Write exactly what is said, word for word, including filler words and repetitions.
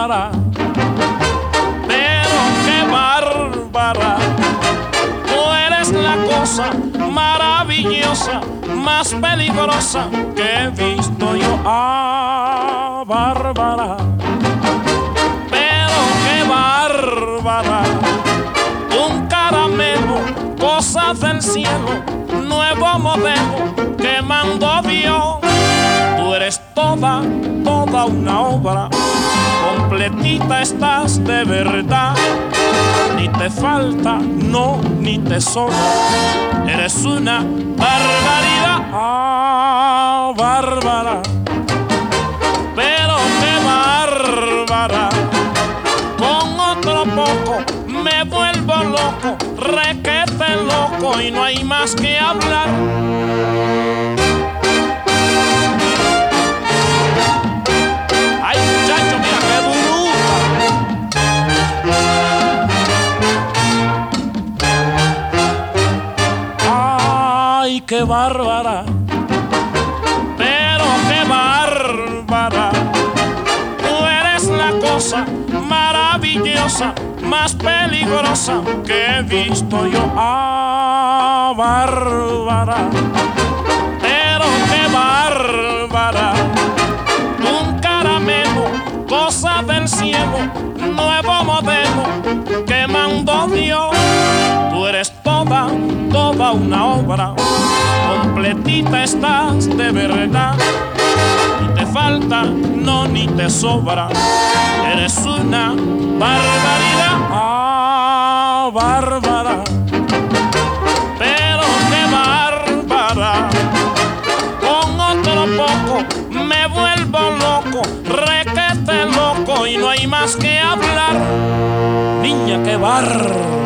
bárbara, pero qué bárbara. Tú eres la cosa maravillosa, más peligrosa que he visto yo. Ah, bárbara, pero qué bárbara. Un caramelo, cosa del cielo, nuevo modelo que mandó Dios. Tú eres toda, toda una obra, completita estás de verdad. Ni te falta, no, ni te sobra, eres una barbaridad. Ah, bárbara, pero qué bárbara. Con otro poco me vuelvo loco, requete loco y no hay más que hablar. Ay, muchacho, mira qué bruta. Ay, qué bárbara, pero qué bárbara. Tú eres la cosa maravillosa, más peligrosa que he visto yo. Ah, bárbara, pero qué bárbara. Un caramelo, cosa del cielo, nuevo modelo que mandó Dios. Tú eres toda, toda una obra, completita estás de verdad. Ni te falta, no, ni te sobra, eres una barbaridad. Ah, bárbara, pero qué bárbara. Con otro poco me vuelvo loco, requete loco y no hay más que hablar. Niña, qué bárbara.